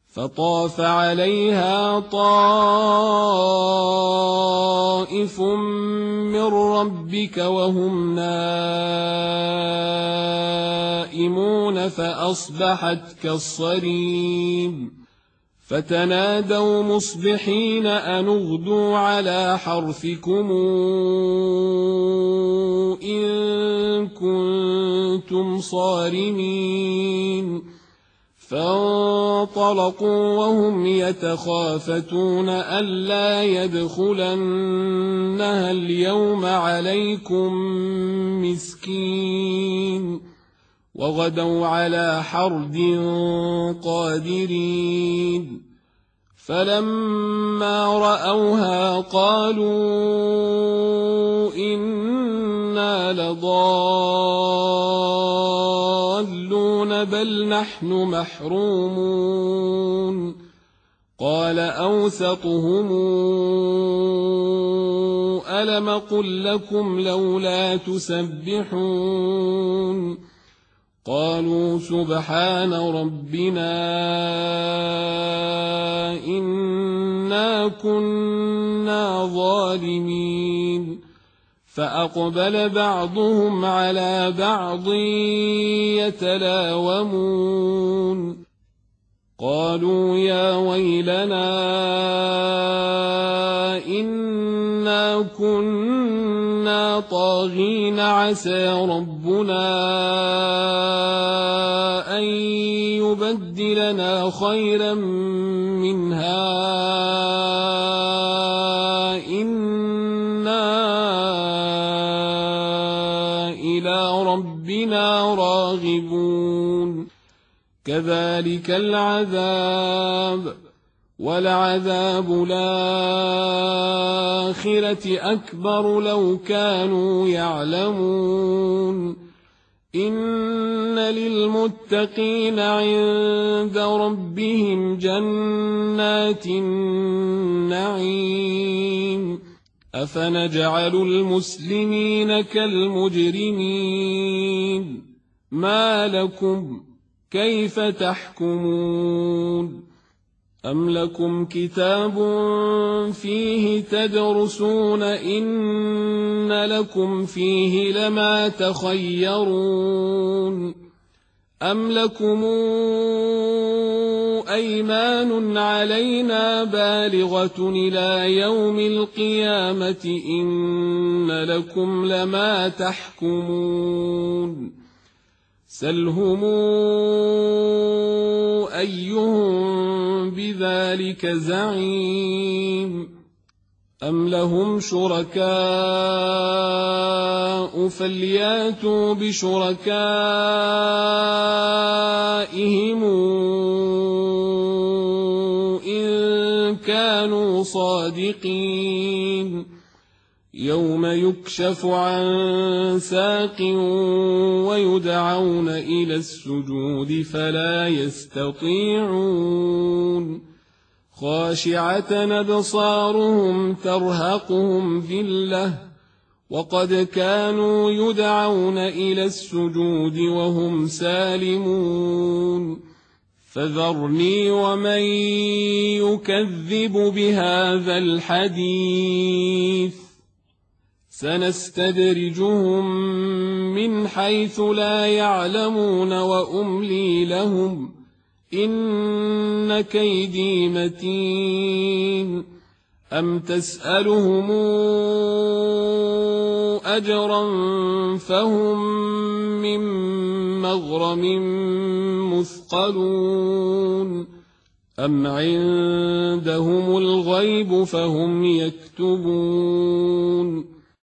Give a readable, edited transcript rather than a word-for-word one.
فطاف عليها طائف من ربك وهم نائمون فأصبحت كالصريم فتنادوا مصبحين أن اغدوا على حرثكم إن كنتم صارمين فانطلقوا وهم يتخافتون ألا يدخلنها اليوم عليكم مسكين وغدوا على حرد قادرين فلما رأوها قالوا إنا لضالون بل نحن محرومون قال أوسطهم ألم قل لكم لولا تسبحون قالوا سبحان ربنا إنا كنا ظالمين فأقبل بعضهم على بعض يتلاومون قالوا يا ويلنا إنا كنا طاغين عسى ربنا أن يبدلنا خيرا منها إنا إلى ربنا راغبون كذلك العذاب ولعذاب الآخرة أكبر لو كانوا يعلمون إن للمتقين عند ربهم جنات النعيم أفنجعل المسلمين كالمجرمين ما لكم كيف تحكمون أم لكم كتاب فيه تدرسون إن لكم فيه لما تخيرون أم لكم أيمان علينا بالغة إلى يوم القيامة إن لكم لما تحكمون سلهم أيهم بذلك زعيم أم لهم شركاء فلياتوا بشركائهم إن كانوا صادقين يوم يكشف عن ساق ويدعون إلى السجود فلا يستطيعون خاشعة أبصارهم ترهقهم ذلة وقد كانوا يدعون إلى السجود وهم سالمون فذرني ومن يكذب بهذا الحديث سنستدرجهم من حيث لا يعلمون وأملي لهم إن كيدي متين أم تسألهم أجرا فهم من مغرم مثقلون أم عندهم الغيب فهم يكتبون